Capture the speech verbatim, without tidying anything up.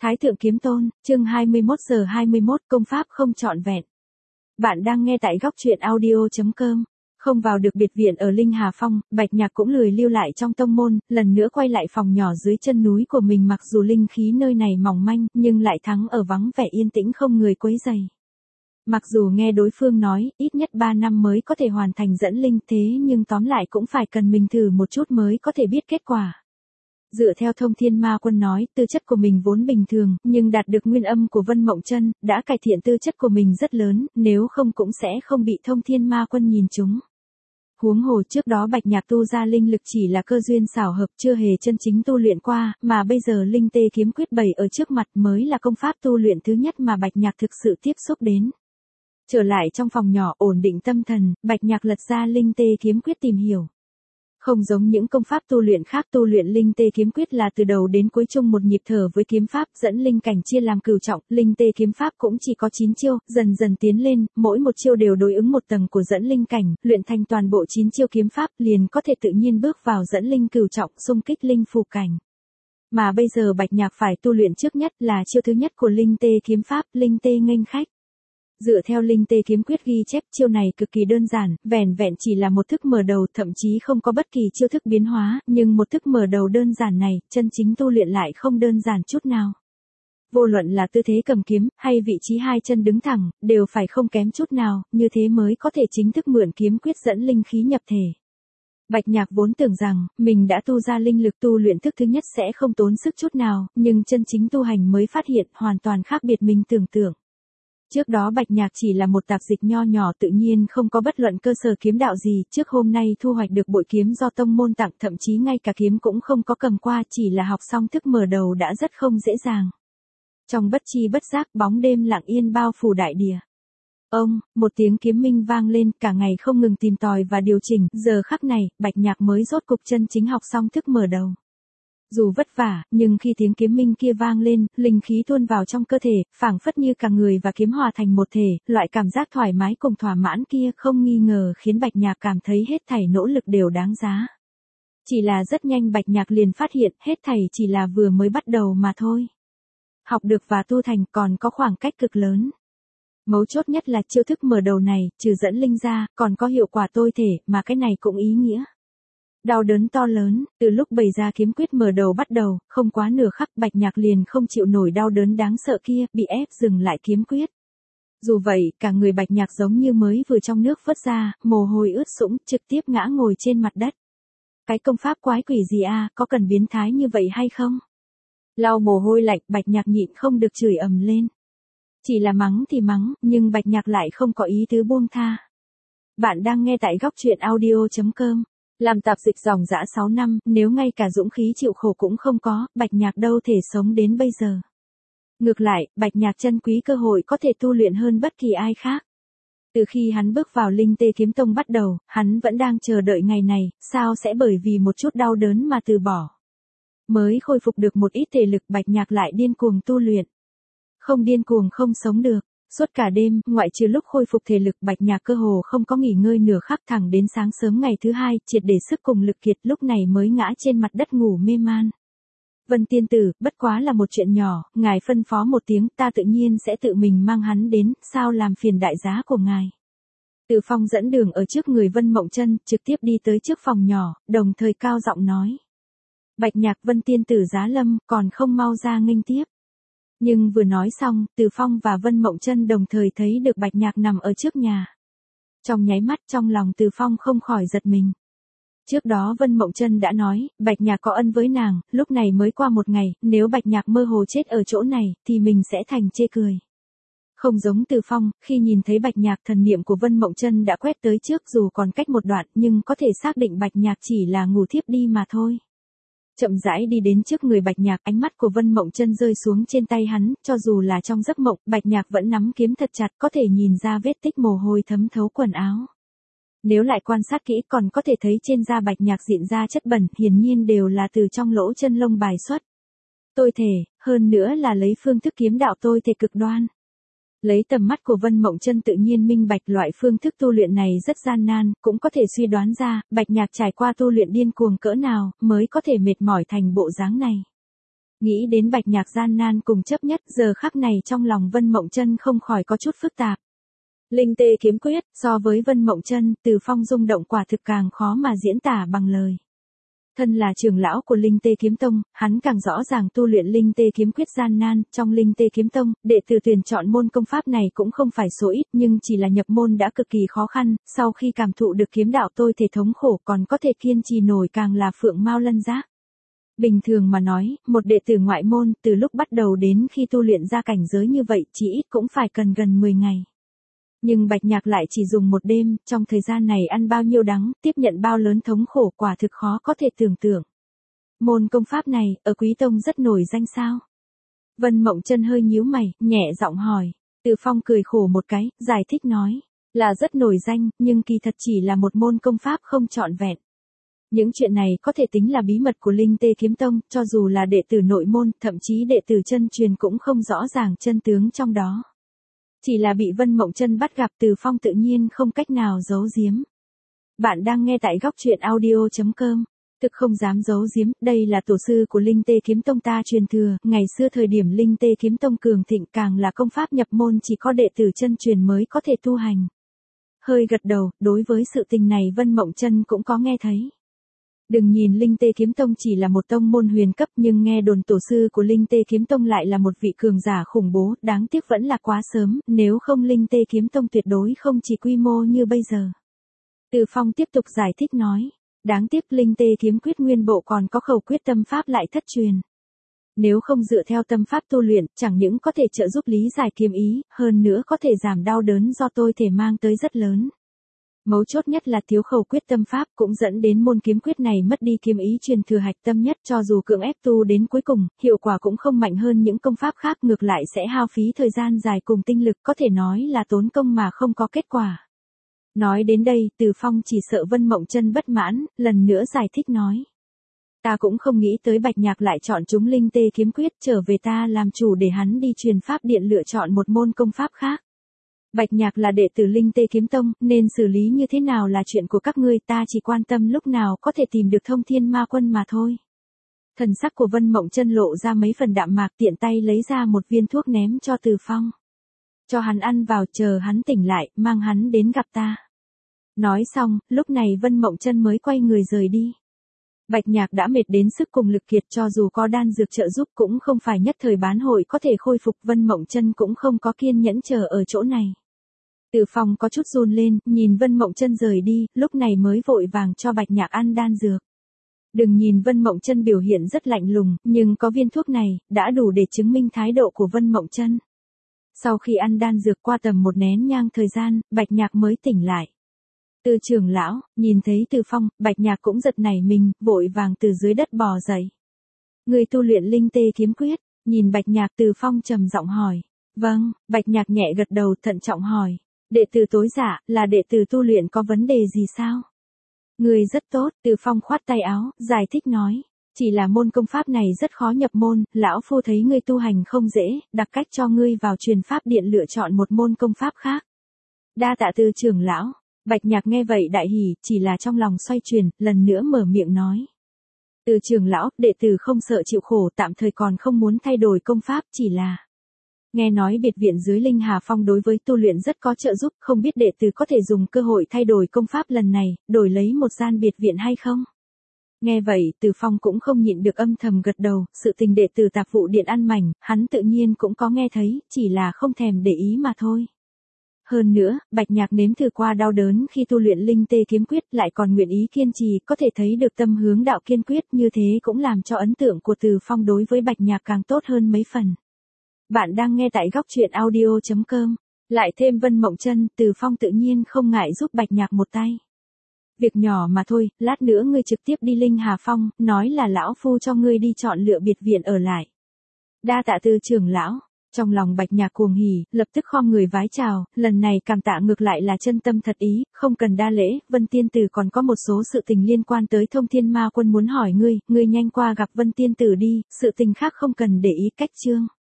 Thái Thượng Kiếm Tôn, chương hai mươi mốt giờ hai mươi mốt công pháp không trọn vẹn. Bạn đang nghe tại góc truyện audio chấm com. Không vào được biệt viện ở Linh Hà Phong, Bạch Nhạc cũng lười lưu lại trong tông môn, lần nữa quay lại phòng nhỏ dưới chân núi của mình, mặc dù linh khí nơi này mỏng manh, nhưng lại thắng ở vắng vẻ yên tĩnh không người quấy rầy. Mặc dù nghe đối phương nói, ít nhất ba năm mới có thể hoàn thành dẫn linh, thế nhưng tóm lại cũng phải cần mình thử một chút mới có thể biết kết quả. Dựa theo Thông Thiên Ma Quân nói, tư chất của mình vốn bình thường, nhưng đạt được nguyên âm của Vân Mộng Chân, đã cải thiện tư chất của mình rất lớn, nếu không cũng sẽ không bị Thông Thiên Ma Quân nhìn trúng. Huống hồ trước đó Bạch Nhạc tu ra linh lực chỉ là cơ duyên xảo hợp, chưa hề chân chính tu luyện qua, mà bây giờ Linh Tê Kiếm Quyết bày ở trước mặt mới là công pháp tu luyện thứ nhất mà Bạch Nhạc thực sự tiếp xúc đến. Trở lại trong phòng nhỏ ổn định tâm thần, Bạch Nhạc lật ra Linh Tê Kiếm Quyết tìm hiểu. Không giống những công pháp tu luyện khác, tu luyện Linh Tê Kiếm Quyết là từ đầu đến cuối chung một nhịp thở với kiếm pháp, dẫn linh cảnh chia làm cửu trọng, Linh Tê Kiếm Pháp cũng chỉ có chín chiêu, dần dần tiến lên, mỗi một chiêu đều đối ứng một tầng của dẫn linh cảnh, luyện thành toàn bộ chín chiêu kiếm pháp, liền có thể tự nhiên bước vào dẫn linh cửu trọng, xung kích linh phù cảnh. Mà bây giờ Bạch Nhạc phải tu luyện trước nhất là chiêu thứ nhất của Linh Tê Kiếm Pháp, Linh Tê nghênh khách. Dựa theo Linh Tê Kiếm Quyết ghi chép, chiêu này cực kỳ đơn giản, vẻn vẹn chỉ là một thức mở đầu, thậm chí không có bất kỳ chiêu thức biến hóa, nhưng một thức mở đầu đơn giản này, chân chính tu luyện lại không đơn giản chút nào. Vô luận là tư thế cầm kiếm, hay vị trí hai chân đứng thẳng, đều phải không kém chút nào, như thế mới có thể chính thức mượn kiếm quyết dẫn linh khí nhập thể. Bạch Nhạc vốn tưởng rằng, mình đã tu ra linh lực, tu luyện thức thứ nhất sẽ không tốn sức chút nào, nhưng chân chính tu hành mới phát hiện hoàn toàn khác biệt mình tưởng tượng. Trước đó Bạch Nhạc chỉ là một tạp dịch nho nhỏ, tự nhiên không có bất luận cơ sở kiếm đạo gì, trước hôm nay thu hoạch được bội kiếm do tông môn tặng, thậm chí ngay cả kiếm cũng không có cầm qua, chỉ là học xong thức mở đầu đã rất không dễ dàng. Trong bất chi bất giác, bóng đêm lặng yên bao phủ đại địa. Ông, một tiếng kiếm minh vang lên, cả ngày không ngừng tìm tòi và điều chỉnh, giờ khắc này, Bạch Nhạc mới rốt cục chân chính học xong thức mở đầu. Dù vất vả, nhưng khi tiếng kiếm minh kia vang lên, linh khí tuôn vào trong cơ thể, phảng phất như cả người và kiếm hòa thành một thể, loại cảm giác thoải mái cùng thỏa mãn kia không nghi ngờ khiến Bạch Nhạc cảm thấy hết thảy nỗ lực đều đáng giá. Chỉ là rất nhanh Bạch Nhạc liền phát hiện, hết thảy chỉ là vừa mới bắt đầu mà thôi. Học được và tu thành còn có khoảng cách cực lớn. Mấu chốt nhất là chiêu thức mở đầu này, trừ dẫn linh ra, còn có hiệu quả tôi thể, mà cái này cũng ý nghĩa. Đau đớn to lớn, từ lúc bày ra kiếm quyết mở đầu bắt đầu, không quá nửa khắc Bạch Nhạc liền không chịu nổi đau đớn đáng sợ kia, bị ép dừng lại kiếm quyết. Dù vậy, cả người Bạch Nhạc giống như mới vừa trong nước vớt ra, mồ hôi ướt sũng, trực tiếp ngã ngồi trên mặt đất. Cái công pháp quái quỷ gì a, có cần biến thái như vậy hay không? Lau mồ hôi lạnh, Bạch Nhạc nhịn không được chửi ầm lên. Chỉ là mắng thì mắng, nhưng Bạch Nhạc lại không có ý tứ buông tha. Bạn đang nghe tại góc truyện audio chấm com. Làm tạp dịch dòng dã sáu năm, nếu ngay cả dũng khí chịu khổ cũng không có, Bạch Nhạc đâu thể sống đến bây giờ. Ngược lại, Bạch Nhạc trân quý cơ hội có thể tu luyện hơn bất kỳ ai khác. Từ khi hắn bước vào Linh Tê Kiếm Tông bắt đầu, hắn vẫn đang chờ đợi ngày này, sao sẽ bởi vì một chút đau đớn mà từ bỏ. Mới khôi phục được một ít thể lực, Bạch Nhạc lại điên cuồng tu luyện. Không điên cuồng không sống được. Suốt cả đêm, ngoại trừ lúc khôi phục thể lực, Bạch Nhạc cơ hồ không có nghỉ ngơi nửa khắc, thẳng đến sáng sớm ngày thứ hai, triệt để sức cùng lực kiệt, lúc này mới ngã trên mặt đất ngủ mê man. Vân tiên tử, bất quá là một chuyện nhỏ, ngài phân phó một tiếng, ta tự nhiên sẽ tự mình mang hắn đến, sao làm phiền đại giá của ngài. Từ Phong dẫn đường ở trước người Vân Mộng Chân, trực tiếp đi tới trước phòng nhỏ, đồng thời cao giọng nói. Bạch Nhạc, Vân tiên tử giá lâm, còn không mau ra nghênh tiếp. Nhưng vừa nói xong, Từ Phong và Vân Mộng Chân đồng thời thấy được Bạch Nhạc nằm ở trước nhà. Trong nháy mắt trong lòng Từ Phong không khỏi giật mình. Trước đó Vân Mộng Chân đã nói, Bạch Nhạc có ân với nàng, lúc này mới qua một ngày, nếu Bạch Nhạc mơ hồ chết ở chỗ này, thì mình sẽ thành chê cười. Không giống Từ Phong, khi nhìn thấy Bạch Nhạc, thần niệm của Vân Mộng Chân đã quét tới trước, dù còn cách một đoạn, nhưng có thể xác định Bạch Nhạc chỉ là ngủ thiếp đi mà thôi. Chậm rãi đi đến trước người Bạch Nhạc, ánh mắt của Vân Mộng Chân rơi xuống trên tay hắn, cho dù là trong giấc mộng, Bạch Nhạc vẫn nắm kiếm thật chặt, có thể nhìn ra vết tích mồ hôi thấm thấu quần áo. Nếu lại quan sát kỹ còn có thể thấy trên da Bạch Nhạc diện ra chất bẩn, hiển nhiên đều là từ trong lỗ chân lông bài xuất. Tôi thể, hơn nữa là lấy phương thức kiếm đạo tôi thể cực đoan. Lấy tầm mắt của Vân Mộng Chân tự nhiên minh bạch loại phương thức tu luyện này rất gian nan, cũng có thể suy đoán ra, Bạch Nhạc trải qua tu luyện điên cuồng cỡ nào, mới có thể mệt mỏi thành bộ dáng này. Nghĩ đến Bạch Nhạc gian nan cùng chấp nhất, giờ khắc này trong lòng Vân Mộng Chân không khỏi có chút phức tạp. Linh tê kiếm quyết, so với Vân Mộng Chân, Từ Phong rung động quả thực càng khó mà diễn tả bằng lời. Thân là trưởng lão của Linh Tê Kiếm Tông, hắn càng rõ ràng tu luyện Linh Tê Kiếm Quyết gian nan, trong Linh Tê Kiếm Tông, đệ tử tuyển chọn môn công pháp này cũng không phải số ít, nhưng chỉ là nhập môn đã cực kỳ khó khăn, sau khi cảm thụ được kiếm đạo tôi thể thống khổ còn có thể kiên trì nổi càng là phượng mao lân giác. Bình thường mà nói, một đệ tử ngoại môn, từ lúc bắt đầu đến khi tu luyện ra cảnh giới như vậy, chỉ ít cũng phải cần gần mười ngày. Nhưng Bạch Nhạc lại chỉ dùng một đêm, trong thời gian này ăn bao nhiêu đắng, tiếp nhận bao lớn thống khổ, quả thực khó có thể tưởng tượng. Môn công pháp này, ở Quý Tông rất nổi danh sao? Vân Mộng Chân hơi nhíu mày, nhẹ giọng hỏi. Từ Phong cười khổ một cái, giải thích nói. Là rất nổi danh, nhưng kỳ thật chỉ là một môn công pháp không trọn vẹn. Những chuyện này có thể tính là bí mật của Linh Tê Kiếm Tông, cho dù là đệ tử nội môn, thậm chí đệ tử chân truyền cũng không rõ ràng chân tướng trong đó. Chỉ là bị Vân Mộng Chân bắt gặp, Từ Phong tự nhiên không cách nào giấu giếm. Bạn đang nghe tại góc truyện audio chấm com. Thực không dám giấu giếm, đây là tổ sư của Linh Tê Kiếm Tông ta truyền thừa, ngày xưa thời điểm Linh Tê Kiếm Tông cường thịnh càng là công pháp nhập môn chỉ có đệ tử chân truyền mới có thể tu hành. Hơi gật đầu, đối với sự tình này Vân Mộng Chân cũng có nghe thấy. Đừng nhìn Linh Tê Kiếm Tông chỉ là một tông môn huyền cấp, nhưng nghe đồn tổ sư của Linh Tê Kiếm Tông lại là một vị cường giả khủng bố, đáng tiếc vẫn là quá sớm, nếu không Linh Tê Kiếm Tông tuyệt đối không chỉ quy mô như bây giờ. Từ Phong tiếp tục giải thích nói, đáng tiếc Linh Tê Kiếm Quyết nguyên bộ còn có khẩu quyết tâm pháp lại thất truyền. Nếu không dựa theo tâm pháp tu luyện, chẳng những có thể trợ giúp lý giải kiếm ý, hơn nữa có thể giảm đau đớn do tôi thể mang tới rất lớn. Mấu chốt nhất là thiếu khẩu quyết tâm pháp cũng dẫn đến môn kiếm quyết này mất đi kiếm ý truyền thừa hạch tâm nhất, cho dù cưỡng ép tu đến cuối cùng, hiệu quả cũng không mạnh hơn những công pháp khác, ngược lại sẽ hao phí thời gian dài cùng tinh lực, có thể nói là tốn công mà không có kết quả. Nói đến đây, Từ Phong chỉ sợ Vân Mộng Chân bất mãn, lần nữa giải thích nói. Ta cũng không nghĩ tới Bạch Nhạc lại chọn chúng Linh Tê Kiếm Quyết, trở về ta làm chủ để hắn đi truyền pháp điện lựa chọn một môn công pháp khác. Bạch Nhạc là đệ tử Linh Tê Kiếm Tông, nên xử lý như thế nào là chuyện của các ngươi, ta chỉ quan tâm lúc nào có thể tìm được Thông Thiên Ma Quân mà thôi. Thần sắc của Vân Mộng Chân lộ ra mấy phần đạm mạc, tiện tay lấy ra một viên thuốc ném cho Từ Phong. Cho hắn ăn vào, chờ hắn tỉnh lại, mang hắn đến gặp ta. Nói xong, lúc này Vân Mộng Chân mới quay người rời đi. Bạch Nhạc đã mệt đến sức cùng lực kiệt, cho dù có đan dược trợ giúp cũng không phải nhất thời bán hội có thể khôi phục, Vân Mộng Chân cũng không có kiên nhẫn chờ ở chỗ này. Từ Phong có chút run lên, nhìn Vân Mộng Chân rời đi, lúc này mới vội vàng cho Bạch Nhạc ăn đan dược. Đừng nhìn Vân Mộng Chân biểu hiện rất lạnh lùng, nhưng có viên thuốc này, đã đủ để chứng minh thái độ của Vân Mộng Chân. Sau khi ăn đan dược qua tầm một nén nhang thời gian, Bạch Nhạc mới tỉnh lại. Từ trưởng lão, nhìn thấy Từ Phong, Bạch Nhạc cũng giật nảy mình, vội vàng từ dưới đất bò dậy. Người tu luyện Linh Tê Kiếm Quyết, nhìn Bạch Nhạc, Từ Phong trầm giọng hỏi. Vâng, Bạch Nhạc nhẹ gật đầu, thận trọng hỏi. Đệ tử tối dạ, là đệ tử tu luyện có vấn đề gì sao? Người rất tốt, Từ Phong khoát tay áo, giải thích nói. Chỉ là môn công pháp này rất khó nhập môn, lão phu thấy ngươi tu hành không dễ, đặc cách cho ngươi vào truyền pháp điện lựa chọn một môn công pháp khác. Đa tạ Từ trưởng lão. Bạch Nhạc nghe vậy đại hỉ, chỉ là trong lòng xoay chuyển, lần nữa mở miệng nói. Từ trưởng lão, đệ tử không sợ chịu khổ, tạm thời còn không muốn thay đổi công pháp, chỉ là... Nghe nói biệt viện dưới Linh Hà Phong đối với tu luyện rất có trợ giúp, không biết đệ tử có thể dùng cơ hội thay đổi công pháp lần này, đổi lấy một gian biệt viện hay không? Nghe vậy, Từ Phong cũng không nhịn được âm thầm gật đầu, sự tình đệ tử tạp vụ điện ăn mảnh, hắn tự nhiên cũng có nghe thấy, chỉ là không thèm để ý mà thôi. Hơn nữa, Bạch Nhạc nếm thử qua đau đớn khi tu luyện Linh Tê Kiếm Quyết, lại còn nguyện ý kiên trì, có thể thấy được tâm hướng đạo kiên quyết, như thế cũng làm cho ấn tượng của Từ Phong đối với Bạch Nhạc càng tốt hơn mấy phần. Bạn đang nghe tại góc truyện audio chấm com. Lại thêm Vân Mộng Chân, Từ Phong tự nhiên không ngại giúp Bạch Nhạc một tay. Việc nhỏ mà thôi, lát nữa ngươi trực tiếp đi Linh Hà Phong, nói là lão phu cho ngươi đi chọn lựa biệt viện ở lại. Đa tạ Từ trưởng lão. Trong lòng Bạch Nhạc cuồng hỉ, lập tức khom người vái chào, lần này cảm tạ ngược lại là chân tâm thật ý, không cần đa lễ, Vân Tiên Tử còn có một số sự tình liên quan tới Thông Thiên Ma Quân muốn hỏi ngươi, ngươi nhanh qua gặp Vân Tiên Tử đi, sự tình khác không cần để ý, cách chương.